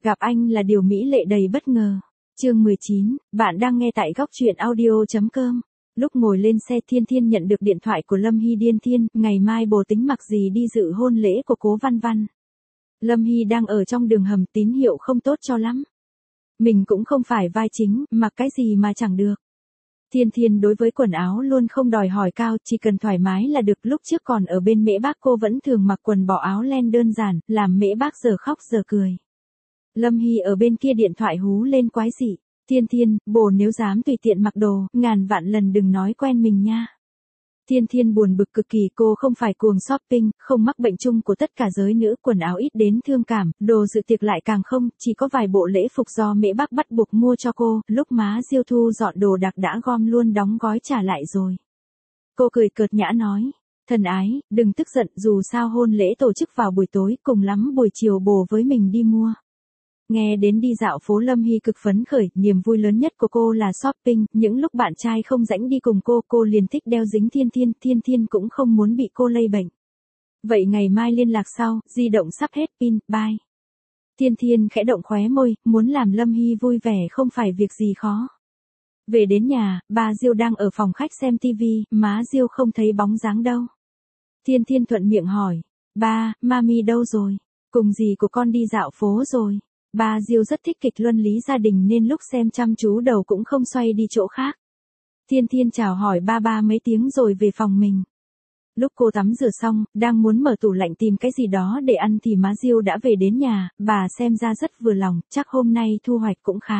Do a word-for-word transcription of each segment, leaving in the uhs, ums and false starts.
Gặp anh là điều mỹ lệ đầy bất ngờ. Chương mười chín, bạn đang nghe tại góc truyện audio chấm com. Lúc ngồi lên xe Thiên Thiên nhận được điện thoại của Lâm Hy. Điên Thiên, ngày mai bồ tính mặc gì đi dự hôn lễ của Cố Văn Văn. Lâm Hy đang ở trong đường hầm, tín hiệu không tốt cho lắm. Mình cũng không phải vai chính, mặc cái gì mà chẳng được. Thiên Thiên đối với quần áo luôn không đòi hỏi cao, chỉ cần thoải mái là được. Lúc trước còn ở bên Mễ Bác cô vẫn thường mặc quần bò áo len đơn giản, làm Mễ Bác giờ khóc giờ cười. Lâm Hy ở bên kia điện thoại hú lên quái dị. Thiên Thiên, bồ nếu dám tùy tiện mặc đồ, ngàn vạn lần đừng nói quen mình nha. Thiên Thiên buồn bực cực kỳ, cô không phải cuồng shopping, không mắc bệnh chung của tất cả giới nữ, quần áo ít đến thương cảm, đồ dự tiệc lại càng không, chỉ có vài bộ lễ phục do Mễ Bác bắt buộc mua cho cô, lúc má Diêu Thu dọn đồ đạc đã gom luôn đóng gói trả lại rồi. Cô cười cợt nhã nói, thân ái, đừng tức giận, dù sao hôn lễ tổ chức vào buổi tối, cùng lắm buổi chiều bồ với mình đi mua. Nghe đến đi dạo phố, Lâm Hy cực phấn khởi, niềm vui lớn nhất của cô là shopping, những lúc bạn trai không rảnh đi cùng cô, cô liền thích đeo dính Thiên Thiên, Thiên Thiên cũng không muốn bị cô lây bệnh. Vậy ngày mai liên lạc sau, di động sắp hết pin, bye. Thiên Thiên khẽ động khóe môi, muốn làm Lâm Hy vui vẻ không phải việc gì khó. Về đến nhà, bà Diêu đang ở phòng khách xem tivi, má Diêu không thấy bóng dáng đâu. Thiên Thiên thuận miệng hỏi, ba, mami đâu rồi? Cùng dì của con đi dạo phố rồi. Bà Diêu rất thích kịch luân lý gia đình nên lúc xem chăm chú đầu cũng không xoay đi chỗ khác. Thiên Thiên chào hỏi ba ba mấy tiếng rồi về phòng mình. Lúc cô tắm rửa xong, đang muốn mở tủ lạnh tìm cái gì đó để ăn thì má Diêu đã về đến nhà, bà xem ra rất vừa lòng, chắc hôm nay thu hoạch cũng khá.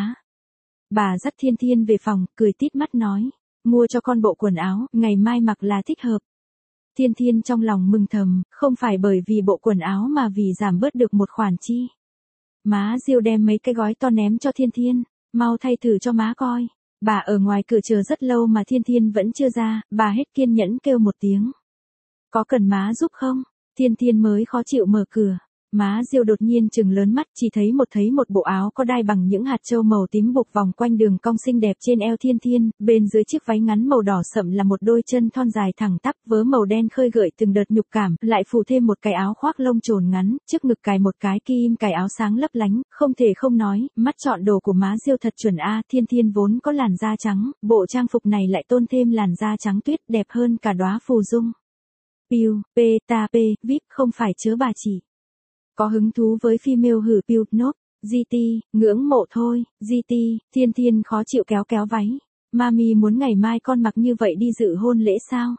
Bà dắt Thiên Thiên về phòng, cười tít mắt nói, mua cho con bộ quần áo, ngày mai mặc là thích hợp. Thiên Thiên trong lòng mừng thầm, không phải bởi vì bộ quần áo mà vì giảm bớt được một khoản chi. Má Diêu đem mấy cái gói to ném cho Thiên Thiên, mau thay thử cho má coi. Bà ở ngoài cửa chờ rất lâu mà Thiên Thiên vẫn chưa ra, bà hết kiên nhẫn kêu một tiếng. Có cần má giúp không? Thiên Thiên mới khó chịu mở cửa. Má Diêu đột nhiên trừng lớn mắt, chỉ thấy một thấy một bộ áo có đai bằng những hạt châu màu tím buộc vòng quanh đường cong xinh đẹp trên eo Thiên Thiên, bên dưới chiếc váy ngắn màu đỏ sậm là một đôi chân thon dài thẳng tắp, vớ màu đen khơi gợi từng đợt nhục cảm, lại phủ thêm một cái áo khoác lông trồn ngắn, trước ngực cài một cái kim cài áo sáng lấp lánh, không thể không nói, mắt chọn đồ của má Diêu thật chuẩn a. Thiên Thiên vốn có làn da trắng, bộ trang phục này lại tôn thêm làn da trắng tuyết, đẹp hơn cả đóa phù dung. Piu, p, ta p, vip, không phải chớ bà chỉ. Có hứng thú với female hử piu, nốt, giê tê, ngưỡng mộ thôi, giê tê, Thiên Thiên khó chịu kéo kéo váy. Mami muốn ngày mai con mặc như vậy đi dự hôn lễ sao?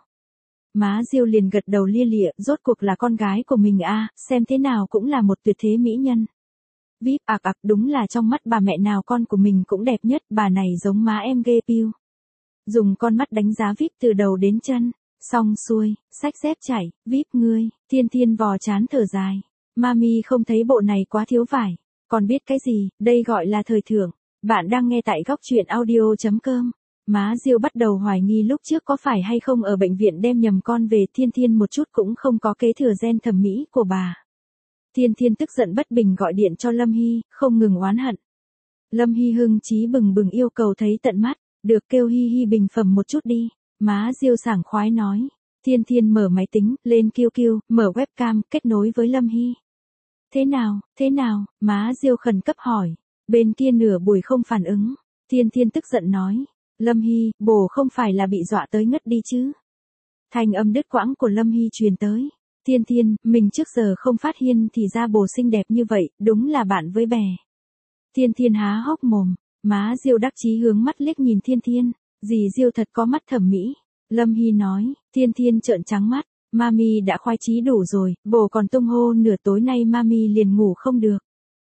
Má Diêu liền gật đầu lia lịa, rốt cuộc là con gái của mình a, xem thế nào cũng là một tuyệt thế mỹ nhân. Vip ạc ạc, đúng là trong mắt bà mẹ nào con của mình cũng đẹp nhất, bà này giống má em ghê piu. Dùng con mắt đánh giá Vip từ đầu đến chân, xong xuôi, xách dép chạy, Vip ngươi, Thiên Thiên vò chán thở dài. Mami không thấy bộ này quá thiếu vải. Còn biết cái gì, đây gọi là thời thượng. Bạn đang nghe tại góc truyện audio chấm com. Má Diêu bắt đầu hoài nghi lúc trước có phải hay không ở bệnh viện đem nhầm con về. Thiên Thiên một chút cũng không có kế thừa gen thẩm mỹ của bà. Thiên Thiên tức giận bất bình gọi điện cho Lâm Hy, không ngừng oán hận. Lâm Hy hưng chí bừng bừng yêu cầu thấy tận mắt, được kêu Hi Hi bình phẩm một chút đi. Má Diêu sảng khoái nói. Thiên Thiên mở máy tính, lên Q Q, mở webcam, kết nối với Lâm Hy. Thế nào, thế nào, má Diêu khẩn cấp hỏi. Bên kia nửa buổi không phản ứng. Thiên Thiên tức giận nói. Lâm Hy, bồ không phải là bị dọa tới ngất đi chứ? Thanh âm đứt quãng của Lâm Hy truyền tới. Thiên Thiên, mình trước giờ không phát hiện thì ra bồ xinh đẹp như vậy, đúng là bạn với bè. Thiên Thiên há hốc mồm. Má Diêu đắc chí hướng mắt liếc nhìn Thiên Thiên. Dì Diêu thật có mắt thẩm mỹ. Lâm Hy nói. Thiên Thiên trợn trắng mắt. Mami đã khoái chí đủ rồi, bồ còn tung hô nửa tối nay mami liền ngủ không được.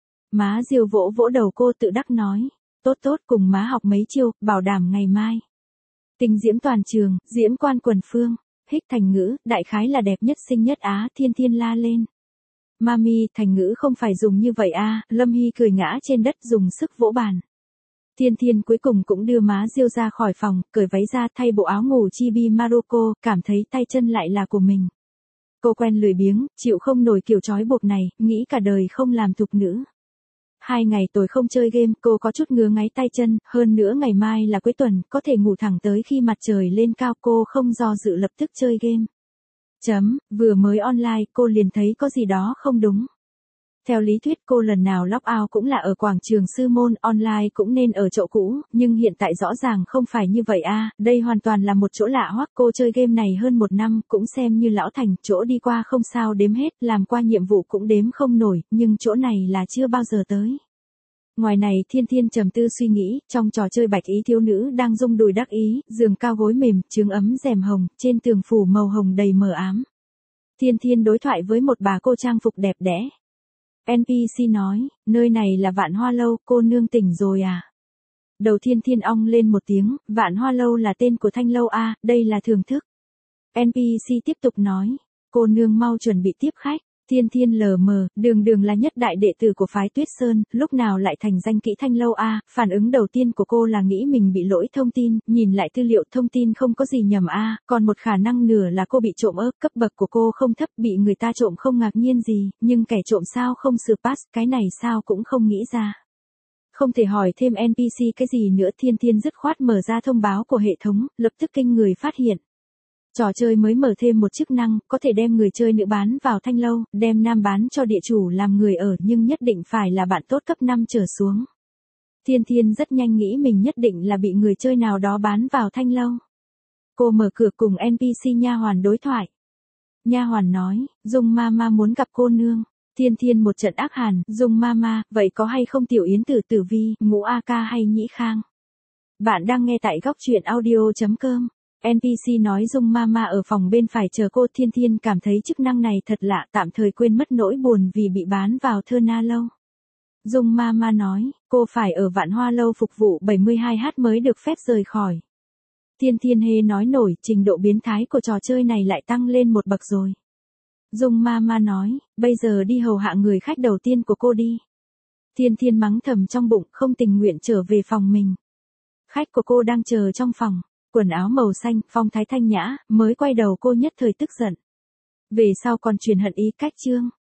Má Diêu vỗ vỗ đầu cô tự đắc nói. Tốt tốt, cùng má học mấy chiêu, bảo đảm ngày mai. Tình diễm toàn trường, diễm quan quần phương, hích thành ngữ, đại khái là đẹp nhất xinh nhất á. Thiên Thiên la lên. Mami, thành ngữ không phải dùng như vậy a. Lâm Hy cười ngã trên đất dùng sức vỗ bàn. Thiên Thiên cuối cùng cũng đưa má Diêu ra khỏi phòng, cởi váy ra thay bộ áo ngủ chibi Morocco, cảm thấy tay chân lại là của mình. Cô quen lười biếng, chịu không nổi kiểu trói buộc này, nghĩ cả đời không làm thục nữ. Hai ngày tôi không chơi game, cô có chút ngứa ngáy tay chân, hơn nữa ngày mai là cuối tuần, có thể ngủ thẳng tới khi mặt trời lên cao, cô không do dự lập tức chơi game. Chấm, vừa mới online cô liền thấy có gì đó không đúng. Theo lý thuyết cô lần nào log out cũng là ở quảng trường Sư Môn, online cũng nên ở chỗ cũ, nhưng hiện tại rõ ràng không phải như vậy a, đây hoàn toàn là một chỗ lạ hoắc. Cô chơi game này hơn một năm, cũng xem như lão thành, chỗ đi qua không sao đếm hết, làm qua nhiệm vụ cũng đếm không nổi, nhưng chỗ này là chưa bao giờ tới. Ngoài này Thiên Thiên trầm tư suy nghĩ, trong trò chơi bạch ý thiếu nữ đang rung đùi đắc ý, giường cao gối mềm, chướng ấm rèm hồng, trên tường phủ màu hồng đầy mờ ám. Thiên Thiên đối thoại với một bà cô trang phục đẹp đẽ. en pê xê nói, nơi này là Vạn Hoa Lâu, cô nương tỉnh rồi à? Đầu Thiên Thiên ong lên một tiếng, Vạn Hoa Lâu là tên của thanh lâu a, đây là thưởng thức. en pê xê tiếp tục nói, cô nương mau chuẩn bị tiếp khách. Thiên Thiên lờ mờ, đường đường là nhất đại đệ tử của phái Tuyết Sơn, lúc nào lại thành danh kỹ thanh lâu a, phản ứng đầu tiên của cô là nghĩ mình bị lỗi thông tin, nhìn lại tư liệu thông tin không có gì nhầm a, còn một khả năng nửa là cô bị trộm ớ, cấp bậc của cô không thấp, bị người ta trộm không ngạc nhiên gì, nhưng kẻ trộm sao không xử pass, cái này sao cũng không nghĩ ra. Không thể hỏi thêm en pê xê cái gì nữa, Thiên Thiên dứt khoát mở ra thông báo của hệ thống, lập tức kinh người phát hiện. Trò chơi mới mở thêm một chức năng, có thể đem người chơi nữ bán vào thanh lâu, đem nam bán cho địa chủ làm người ở, nhưng nhất định phải là bạn tốt cấp năm trở xuống. Thiên Thiên rất nhanh nghĩ mình nhất định là bị người chơi nào đó bán vào thanh lâu. Cô mở cửa cùng en pê xê nha hoàn đối thoại. Nha hoàn nói, Dung Mama muốn gặp cô nương. Thiên Thiên một trận ác hàn, Dung Mama, vậy có hay không Tiểu Yến Tử Tử Vi, Ngũ A Ca hay Nhĩ Khang? Bạn đang nghe tại góc truyện audio chấm com. en pê xê nói Dung Mama ở phòng bên phải chờ cô. Thiên Thiên cảm thấy chức năng này thật lạ, tạm thời quên mất nỗi buồn vì bị bán vào Thơ Na Lâu. Dung Mama nói, cô phải ở Vạn Hoa Lâu phục vụ bảy mươi hai h mới được phép rời khỏi. Thiên Thiên hê nói nổi, trình độ biến thái của trò chơi này lại tăng lên một bậc rồi. Dung Mama nói, bây giờ đi hầu hạ người khách đầu tiên của cô đi. Thiên Thiên mắng thầm trong bụng, không tình nguyện trở về phòng mình. Khách của cô đang chờ trong phòng. Quần áo màu xanh, phong thái thanh nhã, mới quay đầu cô nhất thời tức giận. Về sau còn truyền hận ý cách chương.